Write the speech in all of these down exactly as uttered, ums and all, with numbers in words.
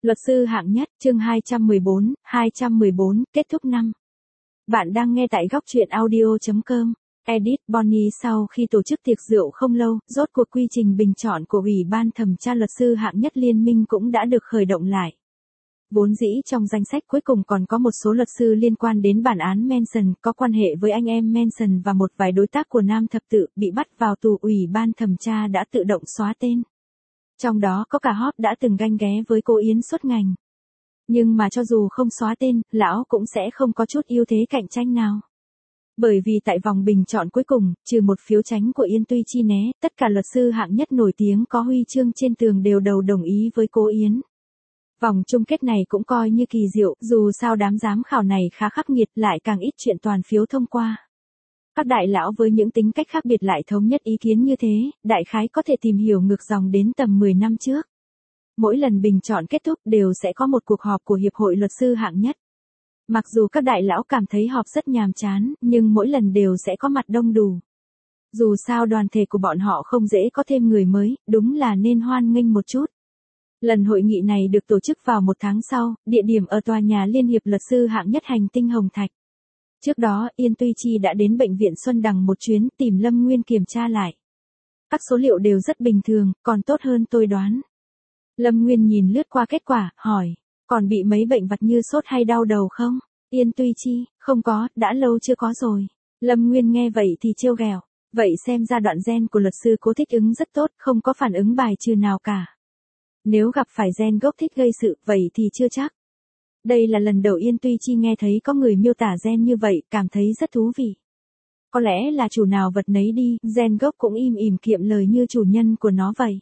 Luật sư hạng nhất, chương hai trăm mười bốn, hai trăm mười bốn, kết thúc năm. Bạn đang nghe tại góc truyện audio chấm com. Edit Bonnie sau khi tổ chức tiệc rượu không lâu, rốt cuộc quy trình bình chọn của Ủy ban thẩm tra luật sư hạng nhất liên minh cũng đã được khởi động lại. Vốn dĩ trong danh sách cuối cùng còn có một số luật sư liên quan đến bản án Manson, có quan hệ với anh em Manson và một vài đối tác của Nam thập tự bị bắt vào tù. Ủy ban thẩm tra đã tự động xóa tên. Trong đó có cả Hop đã từng ganh ghé với cô Yến suốt ngành. Nhưng mà cho dù không xóa tên, lão cũng sẽ không có chút ưu thế cạnh tranh nào. Bởi vì tại vòng bình chọn cuối cùng, trừ một phiếu tránh của Yên Tuy Chi né, tất cả luật sư hạng nhất nổi tiếng có huy chương trên tường đều đầu đồng ý với cô Yến. Vòng chung kết này cũng coi như kỳ diệu, dù sao đám giám khảo này khá khắc nghiệt, lại càng ít chuyện toàn phiếu thông qua. Các đại lão với những tính cách khác biệt lại thống nhất ý kiến như thế, đại khái có thể tìm hiểu ngược dòng đến tầm mười năm trước. Mỗi lần bình chọn kết thúc đều sẽ có một cuộc họp của Hiệp hội Luật sư hạng nhất. Mặc dù các đại lão cảm thấy họp rất nhàm chán, nhưng mỗi lần đều sẽ có mặt đông đủ. Dù sao đoàn thể của bọn họ không dễ có thêm người mới, đúng là nên hoan nghênh một chút. Lần hội nghị này được tổ chức vào một tháng sau, địa điểm ở tòa nhà Liên hiệp Luật sư hạng nhất hành tinh Hồng Thạch. Trước đó, Yên Tuy Chi đã đến bệnh viện Xuân Đằng một chuyến tìm Lâm Nguyên kiểm tra lại. Các số liệu đều rất bình thường, còn tốt hơn tôi đoán. Lâm Nguyên nhìn lướt qua kết quả, hỏi, còn bị mấy bệnh vặt như sốt hay đau đầu không? Yên Tuy Chi, không có, đã lâu chưa có rồi. Lâm Nguyên nghe vậy thì trêu ghẹo, vậy xem ra đoạn gen của luật sư Cố thích ứng rất tốt, không có phản ứng bài trừ nào cả. Nếu gặp phải gen gốc thích gây sự, vậy thì chưa chắc. Đây là lần đầu Yên Tuy Chi nghe thấy có người miêu tả gen như vậy, cảm thấy rất thú vị. Có lẽ là chủ nào vật nấy đi, gen gốc cũng im ỉm kiệm lời như chủ nhân của nó vậy.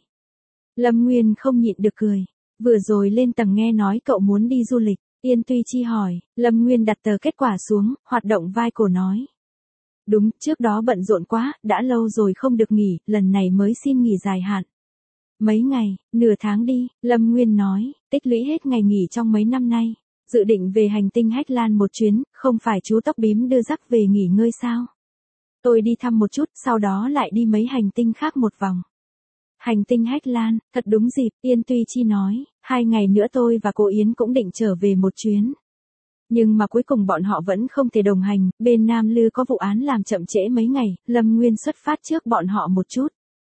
Lâm Nguyên không nhịn được cười. Vừa rồi lên tầng nghe nói cậu muốn đi du lịch, Yên Tuy Chi hỏi, Lâm Nguyên đặt tờ kết quả xuống, hoạt động vai cổ nói. Đúng, trước đó bận rộn quá, đã lâu rồi không được nghỉ, lần này mới xin nghỉ dài hạn. Mấy ngày, nửa tháng đi, Lâm Nguyên nói, tích lũy hết ngày nghỉ trong mấy năm nay. Dự định về hành tinh Hách Lan một chuyến, không phải chú tóc bím đưa rắc về nghỉ ngơi sao? Tôi đi thăm một chút, sau đó lại đi mấy hành tinh khác một vòng. Hành tinh Hách Lan, thật đúng dịp, Yên Tuy Chi nói, hai ngày nữa tôi và cô Yến cũng định trở về một chuyến. Nhưng mà cuối cùng bọn họ vẫn không thể đồng hành, bên Nam Lư có vụ án làm chậm trễ mấy ngày, Lâm Nguyên xuất phát trước bọn họ một chút.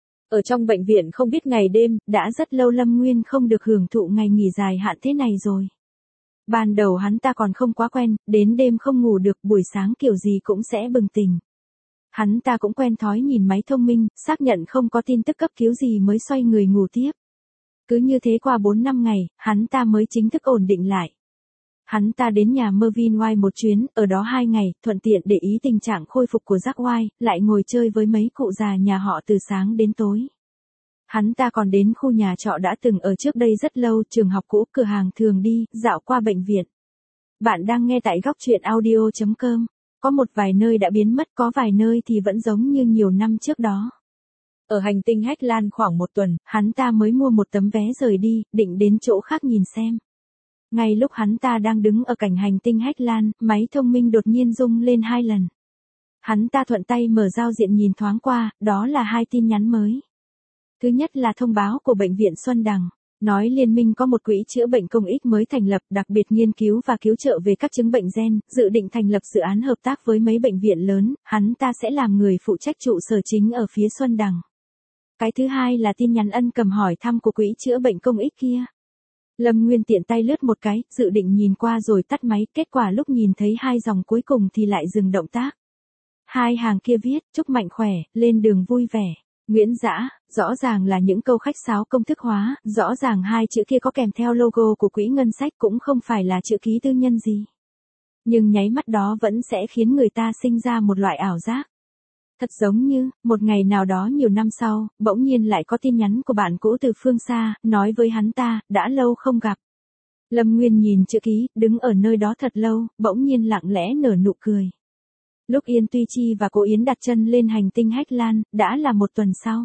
Ở trong bệnh viện không biết ngày đêm, đã rất lâu Lâm Nguyên không được hưởng thụ ngày nghỉ dài hạn thế này rồi. Ban đầu hắn ta còn không quá quen, đến đêm không ngủ được, buổi sáng kiểu gì cũng sẽ bừng tỉnh. Hắn ta cũng quen thói nhìn máy thông minh, xác nhận không có tin tức cấp cứu gì mới xoay người ngủ tiếp. Cứ như thế qua bốn năm ngày, hắn ta mới chính thức ổn định lại. Hắn ta đến nhà Mervyn White một chuyến, ở đó hai ngày, thuận tiện để ý tình trạng khôi phục của Jack White, lại ngồi chơi với mấy cụ già nhà họ từ sáng đến tối. Hắn ta còn đến khu nhà trọ đã từng ở trước đây rất lâu, trường học cũ, cửa hàng thường đi, dạo qua bệnh viện. Bạn đang nghe tại góc truyện audio chấm com. Có một vài nơi đã biến mất, có vài nơi thì vẫn giống như nhiều năm trước đó. Ở hành tinh Hách Lan khoảng một tuần, hắn ta mới mua một tấm vé rời đi, định đến chỗ khác nhìn xem. Ngay lúc hắn ta đang đứng ở cảnh hành tinh Hách Lan, máy thông minh đột nhiên rung lên hai lần. Hắn ta thuận tay mở giao diện nhìn thoáng qua, đó là hai tin nhắn mới. Thứ nhất là thông báo của bệnh viện Xuân Đằng, nói liên minh có một quỹ chữa bệnh công ích mới thành lập, đặc biệt nghiên cứu và cứu trợ về các chứng bệnh gen, dự định thành lập dự án hợp tác với mấy bệnh viện lớn, hắn ta sẽ làm người phụ trách trụ sở chính ở phía Xuân Đằng. Cái thứ hai là tin nhắn ân cần hỏi thăm của quỹ chữa bệnh công ích kia. Lâm Nguyên tiện tay lướt một cái, dự định nhìn qua rồi tắt máy, kết quả lúc nhìn thấy hai dòng cuối cùng thì lại dừng động tác. Hai hàng kia viết, chúc mạnh khỏe, lên đường vui vẻ. Nguyễn Dã, rõ ràng là những câu khách sáo công thức hóa, rõ ràng hai chữ kia có kèm theo logo của quỹ ngân sách cũng không phải là chữ ký tư nhân gì. Nhưng nháy mắt đó vẫn sẽ khiến người ta sinh ra một loại ảo giác. Thật giống như, một ngày nào đó nhiều năm sau, bỗng nhiên lại có tin nhắn của bạn cũ từ phương xa, nói với hắn ta, đã lâu không gặp. Lâm Nguyên nhìn chữ ký, đứng ở nơi đó thật lâu, bỗng nhiên lặng lẽ nở nụ cười. Lúc Yên Tuy Chi và cô Yến đặt chân lên hành tinh Hách Lan, đã là một tuần sau.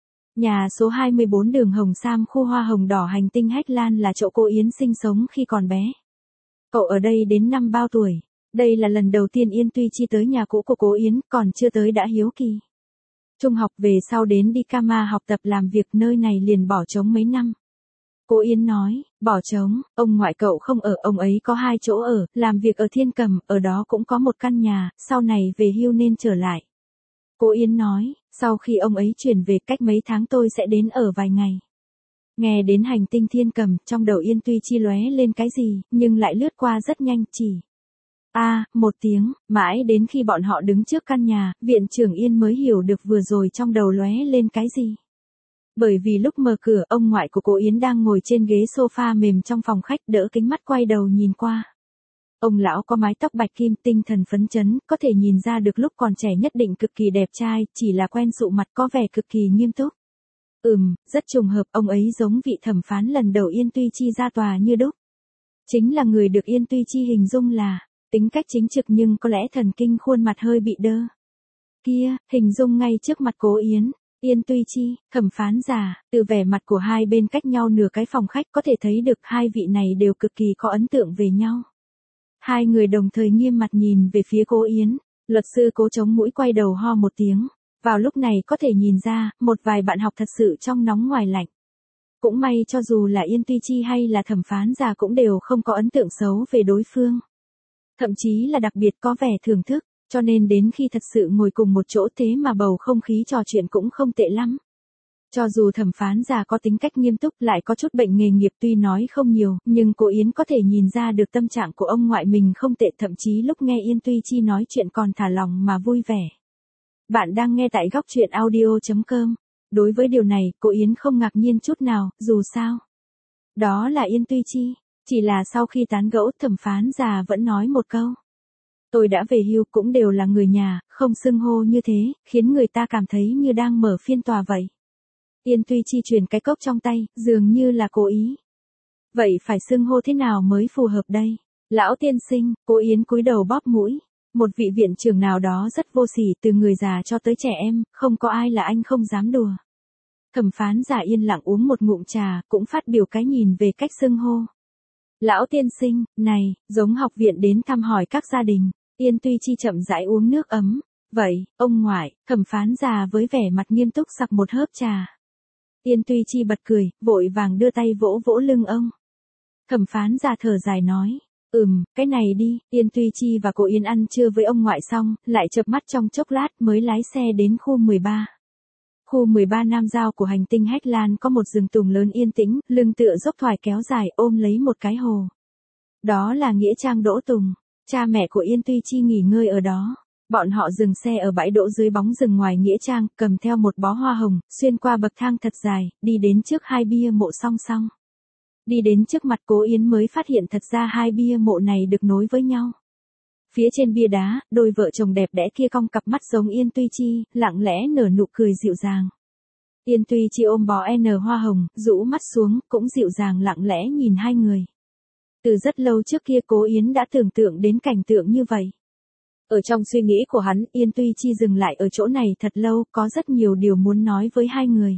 Nhà số hai mươi bốn đường Hồng Sam, khu hoa hồng đỏ hành tinh Hách Lan là chỗ cô Yến sinh sống khi còn bé. Cậu ở đây đến năm bao tuổi? Đây là lần đầu tiên Yên Tuy Chi tới nhà cũ của cô Yến, còn chưa tới đã hiếu kỳ. Trung học về sau đến đi Kama học tập làm việc, nơi này liền bỏ trống mấy năm. Cố Yến nói, bỏ trống, ông ngoại cậu không ở, ông ấy có hai chỗ ở, làm việc ở Thiên Cầm, ở đó cũng có một căn nhà, sau này về hưu nên trở lại. Cố Yến nói, sau khi ông ấy chuyển về cách mấy tháng tôi sẽ đến ở vài ngày. Nghe đến hành tinh Thiên Cầm, trong đầu Yên Tuy Chi lóe lên cái gì, nhưng lại lướt qua rất nhanh, chỉ a à, một tiếng, mãi đến khi bọn họ đứng trước căn nhà, viện trưởng Yên mới hiểu được vừa rồi trong đầu lóe lên cái gì. Bởi vì lúc mở cửa, ông ngoại của cô Yến đang ngồi trên ghế sofa mềm trong phòng khách, đỡ kính mắt quay đầu nhìn qua. Ông lão có mái tóc bạch kim, tinh thần phấn chấn, có thể nhìn ra được lúc còn trẻ nhất định cực kỳ đẹp trai, chỉ là quen sụ mặt có vẻ cực kỳ nghiêm túc. Ừm, rất trùng hợp, ông ấy giống vị thẩm phán lần đầu Yên Tuy Chi ra tòa như đúc. Chính là người được Yên Tuy Chi hình dung là tính cách chính trực nhưng có lẽ thần kinh, khuôn mặt hơi bị đơ. Kia, hình dung ngay trước mặt Cố Yến, Yên Tuy Chi, thẩm phán già, từ vẻ mặt của hai bên cách nhau nửa cái phòng khách có thể thấy được hai vị này đều cực kỳ có ấn tượng về nhau. Hai người đồng thời nghiêm mặt nhìn về phía Cố Yến, luật sư Cố chống mũi quay đầu ho một tiếng. Vào lúc này có thể nhìn ra, một vài bạn học thật sự trong nóng ngoài lạnh. Cũng may cho dù là Yên Tuy Chi hay là thẩm phán già cũng đều không có ấn tượng xấu về đối phương. Thậm chí là đặc biệt có vẻ thưởng thức, cho nên đến khi thật sự ngồi cùng một chỗ thế mà bầu không khí trò chuyện cũng không tệ lắm. Cho dù thẩm phán già có tính cách nghiêm túc lại có chút bệnh nghề nghiệp tuy nói không nhiều, nhưng cô Yến có thể nhìn ra được tâm trạng của ông ngoại mình không tệ, thậm chí lúc nghe Yên Tuy Chi nói chuyện còn thả lòng mà vui vẻ. Bạn đang nghe tại góc truyện audio chấm com. Đối với điều này, cô Yến không ngạc nhiên chút nào, dù sao. Đó là Yên Tuy Chi. Chỉ là sau khi tán gẫu, thẩm phán già vẫn nói một câu. Tôi đã về hưu, cũng đều là người nhà, không xưng hô như thế, khiến người ta cảm thấy như đang mở phiên tòa vậy. Yên Tuy Chi truyền cái cốc trong tay, dường như là cố ý. Vậy phải xưng hô thế nào mới phù hợp đây? Lão tiên sinh, cô Yến cúi đầu bóp mũi. Một vị viện trưởng nào đó rất vô sỉ, từ người già cho tới trẻ em, không có ai là anh không dám đùa. Thẩm phán giả yên lặng uống một ngụm trà, cũng phát biểu cái nhìn về cách xưng hô. Lão tiên sinh, này, giống học viện đến thăm hỏi các gia đình. Yên Tuy Chi chậm rãi uống nước ấm. Vậy, ông ngoại, thẩm phán già với vẻ mặt nghiêm túc sặc một hớp trà. Yên Tuy Chi bật cười, vội vàng đưa tay vỗ vỗ lưng ông. Thẩm phán già thở dài nói. Ừm, cái này đi, Yên Tuy Chi và cô Yến ăn trưa với ông ngoại xong, lại chợp mắt trong chốc lát mới lái xe đến khu mười ba. Khu mười ba nam giao của hành tinh Hách Lan có một rừng tùng lớn yên tĩnh, lưng tựa dốc thoải kéo dài ôm lấy một cái hồ. Đó là nghĩa trang Đỗ Tùng, cha mẹ của Yên Tuy Chi nghỉ ngơi ở đó. Bọn họ dừng xe ở bãi đỗ dưới bóng rừng ngoài nghĩa trang, cầm theo một bó hoa hồng, xuyên qua bậc thang thật dài, đi đến trước hai bia mộ song song. Đi đến trước mặt Cố Yến mới phát hiện thật ra hai bia mộ này được nối với nhau. Phía trên bia đá, đôi vợ chồng đẹp đẽ kia cong cặp mắt giống Yên Tuy Chi, lặng lẽ nở nụ cười dịu dàng. Yên Tuy Chi ôm bó N hoa hồng, rũ mắt xuống, cũng dịu dàng lặng lẽ nhìn hai người. Từ rất lâu trước kia Cố Yến đã tưởng tượng đến cảnh tượng như vậy. Ở trong suy nghĩ của hắn, Yên Tuy Chi dừng lại ở chỗ này thật lâu, có rất nhiều điều muốn nói với hai người.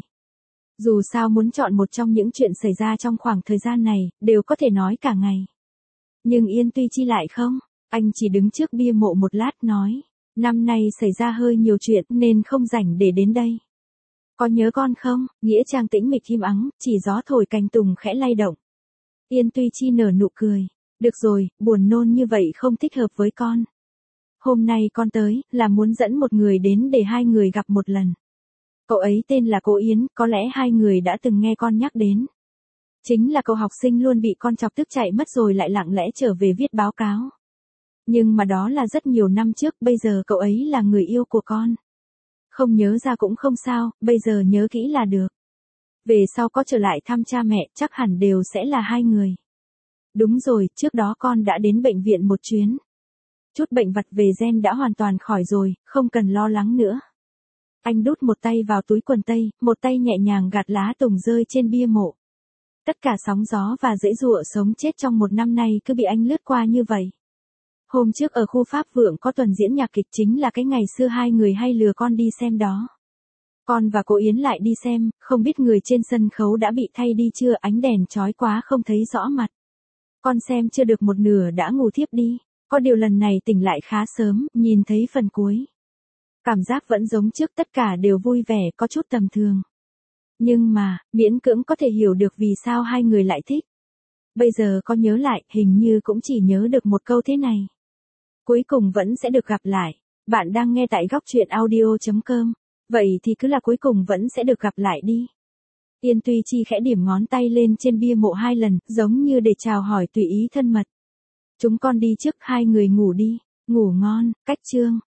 Dù sao muốn chọn một trong những chuyện xảy ra trong khoảng thời gian này, đều có thể nói cả ngày. Nhưng Yên Tuy Chi lại không, anh chỉ đứng trước bia mộ một lát nói, năm nay xảy ra hơi nhiều chuyện nên không rảnh để đến đây. Có nhớ con không? Nghĩa trang tĩnh mịch im ắng, chỉ gió thổi cành tùng khẽ lay động. Yên Tuy Chi nở nụ cười, được rồi, buồn nôn như vậy không thích hợp với con. Hôm nay con tới, là muốn dẫn một người đến để hai người gặp một lần. Cậu ấy tên là Cố Yến, có lẽ hai người đã từng nghe con nhắc đến. Chính là cậu học sinh luôn bị con chọc tức chạy mất rồi lại lặng lẽ trở về viết báo cáo. Nhưng mà đó là rất nhiều năm trước, bây giờ cậu ấy là người yêu của con. Không nhớ ra cũng không sao, bây giờ nhớ kỹ là được. Về sau có trở lại thăm cha mẹ, chắc hẳn đều sẽ là hai người. Đúng rồi, trước đó con đã đến bệnh viện một chuyến. Chút bệnh vặt về gen đã hoàn toàn khỏi rồi, không cần lo lắng nữa. Anh đút một tay vào túi quần tây, một tay nhẹ nhàng gạt lá tùng rơi trên bia mộ. Tất cả sóng gió và dãy dụa sống chết trong một năm nay cứ bị anh lướt qua như vậy. Hôm trước ở khu Pháp Vượng có tuần diễn nhạc kịch, chính là cái ngày xưa hai người hay lừa con đi xem đó. Con và cô Yến lại đi xem, không biết người trên sân khấu đã bị thay đi chưa, ánh đèn chói quá không thấy rõ mặt. Con xem chưa được một nửa đã ngủ thiếp đi, có điều lần này tỉnh lại khá sớm, nhìn thấy phần cuối. Cảm giác vẫn giống trước, tất cả đều vui vẻ, có chút tầm thường. Nhưng mà, miễn cưỡng có thể hiểu được vì sao hai người lại thích. Bây giờ có nhớ lại, hình như cũng chỉ nhớ được một câu thế này. Cuối cùng vẫn sẽ được gặp lại. Bạn đang nghe tại góc truyện audio chấm com. Vậy thì cứ là cuối cùng vẫn sẽ được gặp lại đi. Yên Tuy Chi khẽ điểm ngón tay lên trên bia mộ hai lần, giống như để chào hỏi tùy ý thân mật. Chúng con đi trước, hai người ngủ đi. Ngủ ngon, cách chương.